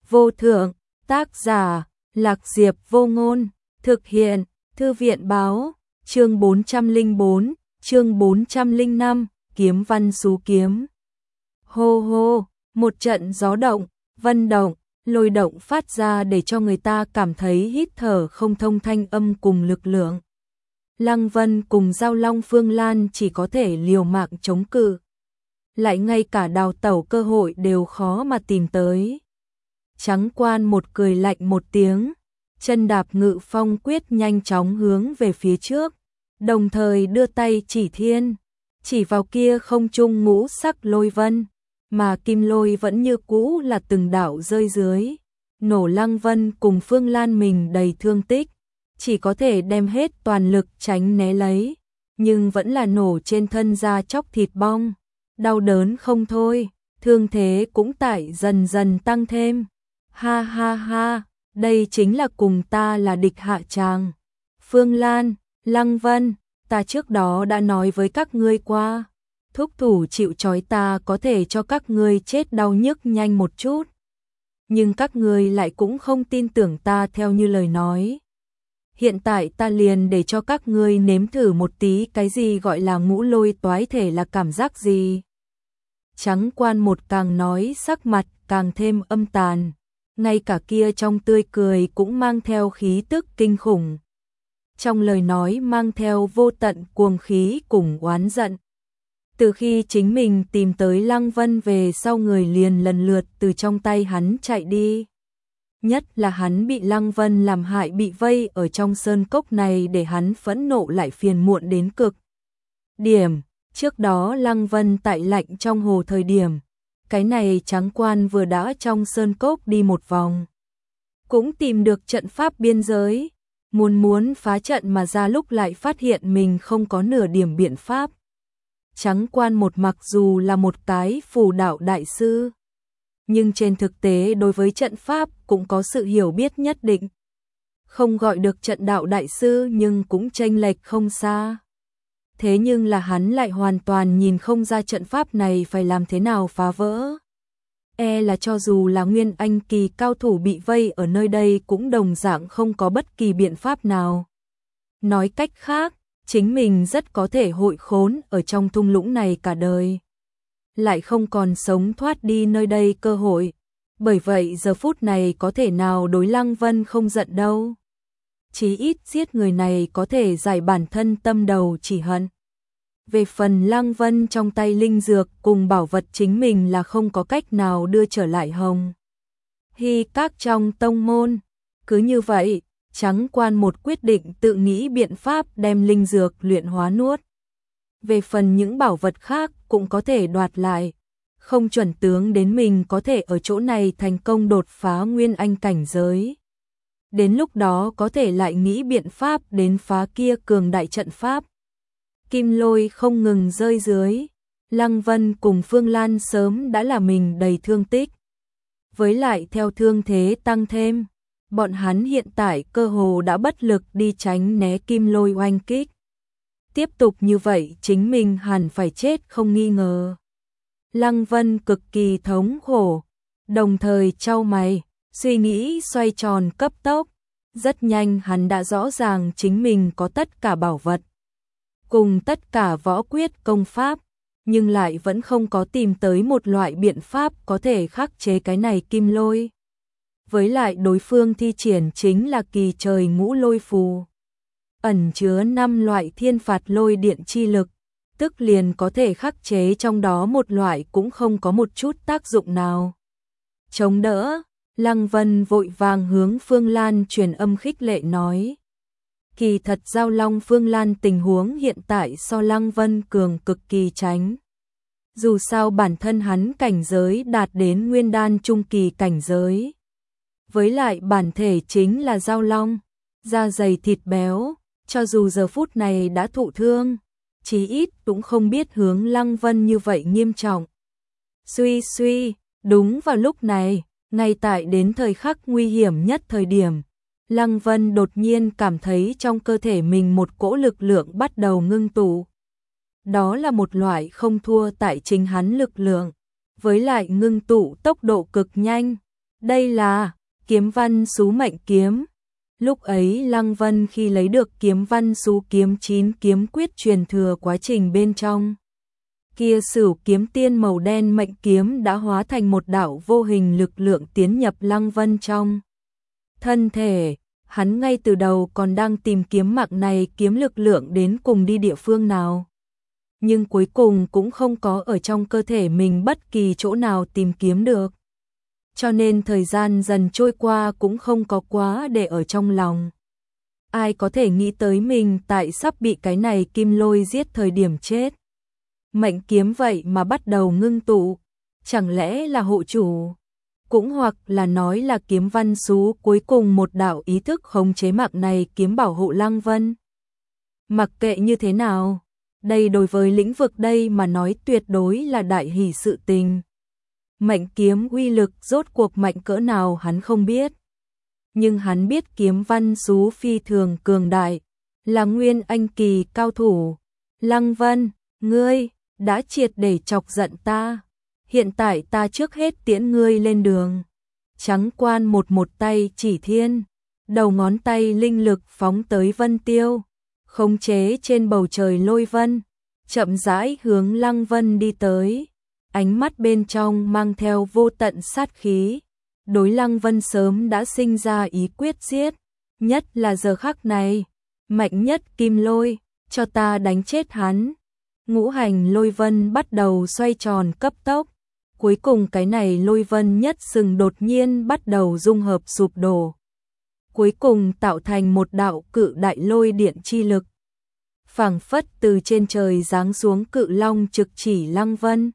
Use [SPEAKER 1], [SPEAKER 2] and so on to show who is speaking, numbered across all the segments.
[SPEAKER 1] vô thượng, tác giả, Lạc Diệp Vô Ngôn, thực hiện, Thư viện báo, chương 404, chương 405, kiếm văn xú kiếm. Hô hô, một trận gió động, vân động, lôi động phát ra để cho người ta cảm thấy hít thở không thông thanh âm cùng lực lượng. Lăng Vân cùng Giao Long Phương Lan chỉ có thể liều mạng chống cự. Lại ngay cả đào tẩu cơ hội đều khó mà tìm tới. Trắng Quan một cười lạnh một tiếng, chân đạp Ngự Phong quyết nhanh chóng hướng về phía trước, đồng thời đưa tay chỉ thiên, chỉ vào kia không trung ngũ sắc lôi vân, mà kim lôi vẫn như cũ là từng đạo rơi dưới, nổ Lăng Vân cùng Phương Lan mình đầy thương tích, chỉ có thể đem hết toàn lực tránh né lấy, nhưng vẫn là nổ trên thân da chóc thịt bong, đau đớn không thôi, thương thế cũng tại dần dần tăng thêm. Ha ha ha, đây chính là cùng ta là địch hạ tràng. Phương Lan, Lăng Vân, ta trước đó đã nói với các ngươi qua, thúc thủ chịu trói ta có thể cho các ngươi chết đau nhức nhanh một chút. Nhưng các ngươi lại cũng không tin tưởng ta theo như lời nói. Hiện tại ta liền để cho các ngươi nếm thử một tí cái gì gọi là ngũ lôi toái thể là cảm giác gì. Trắng Quan một càng nói sắc mặt càng thêm âm tàn, ngay cả kia trong tươi cười cũng mang theo khí tức kinh khủng. Trong lời nói mang theo vô tận cuồng khí cùng oán giận. Từ khi chính mình tìm tới Lăng Vân về sau, người liền lần lượt từ trong tay hắn chạy đi. Nhất là hắn bị Lăng Vân làm hại, bị vây ở trong sơn cốc này để hắn phẫn nộ lại phiền muộn đến cực điểm. Trước đó Lăng Vân tại lạnh trong hồ thời điểm, cái này Trắng Quan vừa đã trong sơn cốc đi một vòng, cũng tìm được trận pháp biên giới, muốn phá trận mà ra, lúc lại phát hiện mình không có nửa điểm biện pháp. Trắng Quan một mặc dù là một cái phù đạo đại sư, nhưng trên thực tế đối với trận pháp cũng có sự hiểu biết nhất định. Không gọi được trận đạo đại sư nhưng cũng chênh lệch không xa. Thế nhưng là hắn lại hoàn toàn nhìn không ra trận pháp này phải làm thế nào phá vỡ. Là cho dù là Nguyên Anh kỳ cao thủ bị vây ở nơi đây cũng đồng dạng không có bất kỳ biện pháp nào. Nói cách khác, chính mình rất có thể hội khốn ở trong thung lũng này cả đời, lại không còn sống thoát đi nơi đây cơ hội. Bởi vậy giờ phút này có thể nào đối Lăng Vân không giận đâu. Chí ít giết người này có thể giải bản thân tâm đầu chỉ hận. Về phần Lăng Vân trong tay linh dược cùng bảo vật chính mình là không có cách nào đưa trở lại Hồng Hy các trong tông môn. Cứ như vậy, Trắng Quan một quyết định tự nghĩ biện pháp đem linh dược luyện hóa nuốt. Về phần những bảo vật khác cũng có thể đoạt lại. Không chuẩn tướng đến mình có thể ở chỗ này thành công đột phá Nguyên Anh cảnh giới. Đến lúc đó có thể lại nghĩ biện pháp đến phá kia cường đại trận pháp. Kim lôi không ngừng rơi dưới. Lăng Vân cùng Phương Lan sớm đã là mình đầy thương tích. Với lại theo thương thế tăng thêm, bọn hắn hiện tại cơ hồ đã bất lực đi tránh né kim lôi oanh kích. Tiếp tục như vậy chính mình hẳn phải chết không nghi ngờ. Lăng Vân cực kỳ thống khổ, đồng thời chau mày, suy nghĩ xoay tròn cấp tốc. Rất nhanh hắn đã rõ ràng chính mình có tất cả bảo vật, cùng tất cả võ quyết công pháp, nhưng lại vẫn không có tìm tới một loại biện pháp có thể khắc chế cái này kim lôi. Với lại đối phương thi triển chính là kỳ trời ngũ lôi phù, ẩn chứa 5 loại thiên phạt lôi điện chi lực, tức liền có thể khắc chế trong đó một loại cũng không có một chút tác dụng nào. Chống đỡ, Lăng Vân vội vàng hướng Phương Lan truyền âm khích lệ nói. Kỳ thật Giao Long Phương Lan tình huống hiện tại so Lăng Vân cường cực kỳ tránh. Dù sao bản thân hắn cảnh giới đạt đến nguyên đan trung kỳ cảnh giới. Với lại bản thể chính là Giao Long, da dày thịt béo, cho dù giờ phút này đã thụ thương, chí ít cũng không biết hướng Lăng Vân như vậy nghiêm trọng. Suy, đúng vào lúc này, ngay tại đến thời khắc nguy hiểm nhất thời điểm, Lăng Vân đột nhiên cảm thấy trong cơ thể mình một cỗ lực lượng bắt đầu ngưng tụ. Đó là một loại không thua tại chính hắn lực lượng, với lại ngưng tụ tốc độ cực nhanh, Đây là kiếm văn sú mệnh kiếm. Lúc ấy Lăng Vân khi lấy được kiếm văn sú kiếm 9 kiếm quyết truyền thừa quá trình bên trong. Kia Sửu kiếm tiên màu đen mệnh kiếm đã hóa thành một đạo vô hình lực lượng tiến nhập Lăng Vân trong thân thể. Hắn ngay từ đầu còn đang tìm kiếm mạng này kiếm lực lượng đến cùng đi địa phương nào. Nhưng cuối cùng cũng không có ở trong cơ thể mình bất kỳ chỗ nào tìm kiếm được. Cho nên thời gian dần trôi qua cũng không có quá để ở trong lòng. Ai có thể nghĩ tới mình tại sắp bị cái này kim lôi giết thời điểm chết. Mệnh kiếm vậy mà bắt đầu ngưng tụ. Chẳng lẽ là hộ chủ? Cũng hoặc là nói là kiếm văn sú cuối cùng một đạo ý thức khống chế mạng này kiếm bảo hộ Lăng Vân. Mặc kệ như thế nào, đây đối với lĩnh vực đây mà nói tuyệt đối là đại hỷ sự tình. Mệnh kiếm uy lực rốt cuộc mạnh cỡ nào hắn không biết. Nhưng hắn biết kiếm văn sú phi thường cường đại, là nguyên anh kỳ cao thủ. Lăng Vân, ngươi đã triệt để chọc giận ta. Hiện tại ta trước hết tiễn ngươi lên đường. Trắng quan một tay chỉ thiên, đầu ngón tay linh lực phóng tới vân tiêu, khống chế trên bầu trời lôi vân, chậm rãi hướng Lăng Vân đi tới. Ánh mắt bên trong mang theo vô tận sát khí. Đối Lăng Vân sớm đã sinh ra ý quyết giết, nhất là giờ khắc này, mạnh nhất kim lôi, cho ta đánh chết hắn. Ngũ hành lôi vân bắt đầu xoay tròn cấp tốc. Cuối cùng cái này lôi vân nhất sừng đột nhiên bắt đầu dung hợp sụp đổ. Cuối cùng tạo thành một đạo cự đại lôi điện chi lực. Phảng phất từ trên trời giáng xuống cự long trực chỉ Lăng Vân.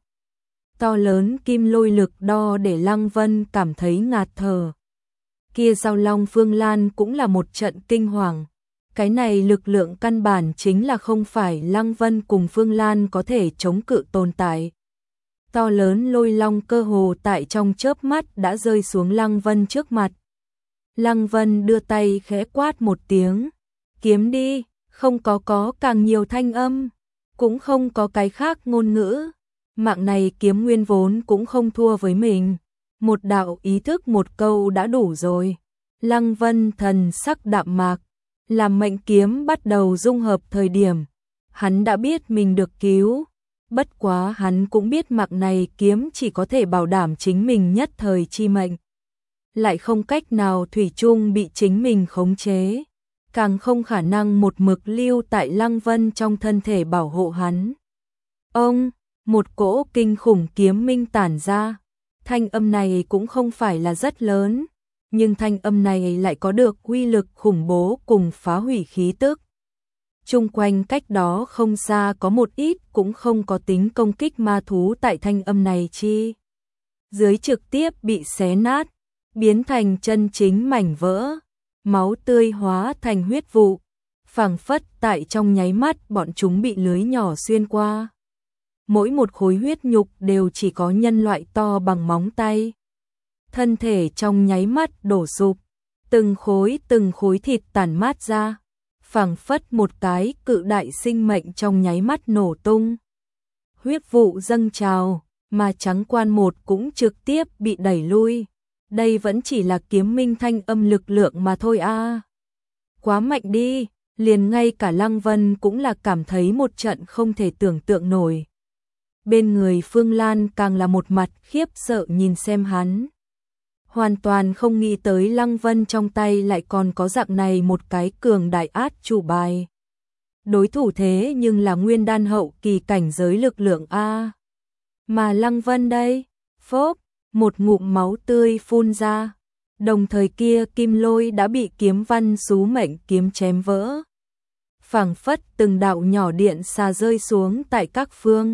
[SPEAKER 1] To lớn kim lôi lực đo để Lăng Vân cảm thấy ngạt thở. Kia Giao Long Phương Lan cũng là một trận kinh hoàng. Cái này lực lượng căn bản chính là không phải Lăng Vân cùng Phương Lan có thể chống cự tồn tại. To lớn lôi long cơ hồ tại trong chớp mắt đã rơi xuống Lăng Vân trước mặt. Lăng Vân đưa tay khẽ quát một tiếng. Kiếm đi, không có càng nhiều thanh âm. Cũng không có cái khác ngôn ngữ. Mạng này kiếm nguyên vốn cũng không thua với mình. Một đạo ý thức một câu đã đủ rồi. Lăng Vân thần sắc đạm mạc. Làm mệnh kiếm bắt đầu dung hợp thời điểm. Hắn đã biết mình được cứu. Bất quá hắn cũng biết mạng này kiếm chỉ có thể bảo đảm chính mình nhất thời chi mệnh. Lại không cách nào thủy chung bị chính mình khống chế. Càng không khả năng một mực lưu tại Lăng Vân trong thân thể bảo hộ hắn. Ông, một cỗ kinh khủng kiếm minh tản ra. Thanh âm này cũng không phải là rất lớn. Nhưng thanh âm này lại có được uy lực khủng bố cùng phá hủy khí tức. Chung quanh cách đó không xa có một ít cũng không có tính công kích ma thú tại thanh âm này chi. Dưới trực tiếp bị xé nát, biến thành chân chính mảnh vỡ, máu tươi hóa thành huyết vụ, phảng phất tại trong nháy mắt bọn chúng bị lưới nhỏ xuyên qua. Mỗi một khối huyết nhục đều chỉ có nhân loại to bằng móng tay. Thân thể trong nháy mắt đổ sụp, từng khối thịt tản mát ra. Phảng phất một cái cự đại sinh mệnh trong nháy mắt nổ tung. Huyết vụ dâng trào, mà Trắng Quan một cũng trực tiếp bị đẩy lui. Đây vẫn chỉ là kiếm minh thanh âm lực lượng mà thôi a. Quá mạnh đi, liền ngay cả Lăng Vân cũng là cảm thấy một trận không thể tưởng tượng nổi. Bên người Phương Lan càng là một mặt khiếp sợ nhìn xem hắn. Hoàn toàn không nghĩ tới Lăng Vân trong tay lại còn có dạng này một cái cường đại át chủ bài. Đối thủ thế nhưng là nguyên đan hậu kỳ cảnh giới lực lượng A. Mà Lăng Vân đây, phốp, một ngụm máu tươi phun ra. Đồng thời kia kim lôi đã bị kiếm văn sú mệnh kiếm chém vỡ. Phảng phất từng đạo nhỏ điện xà rơi xuống tại các phương.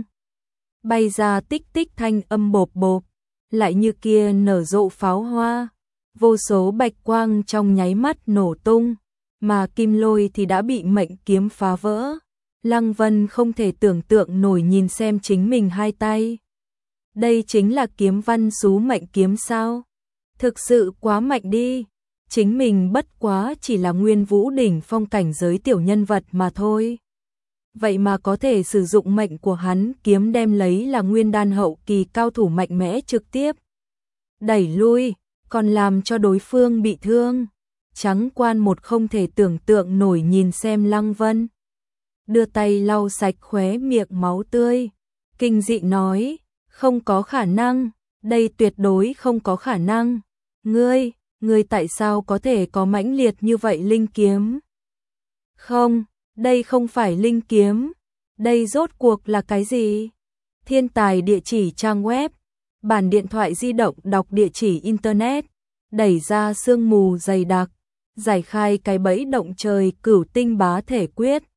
[SPEAKER 1] Bay ra tích tích thanh âm bộp bộp. Lại như kia nở rộ pháo hoa, vô số bạch quang trong nháy mắt nổ tung, mà kim lôi thì đã bị mệnh kiếm phá vỡ. Lăng Vân không thể tưởng tượng nổi nhìn xem chính mình hai tay. Đây chính là kiếm văn sú mệnh kiếm sao? Thực sự quá mạnh đi. Chính mình bất quá chỉ là nguyên vũ đỉnh phong cảnh giới tiểu nhân vật mà thôi. Vậy mà có thể sử dụng mệnh của hắn kiếm đem lấy là nguyên đan hậu kỳ cao thủ mạnh mẽ trực tiếp đẩy lui. còn làm cho đối phương bị thương. Trắng Quan một không thể tưởng tượng nổi nhìn xem Lăng Vân. Đưa tay lau sạch khóe miệng máu tươi. Kinh dị nói, không có khả năng, đây tuyệt đối không có khả năng. Ngươi tại sao có thể có mãnh liệt như vậy linh kiếm? Không, đây không phải linh kiếm. Đây rốt cuộc là cái gì? Thiên tài địa chỉ trang web, bản điện thoại di động đọc địa chỉ internet, đẩy ra sương mù dày đặc, giải khai cái bẫy động trời cửu tinh bá thể quyết.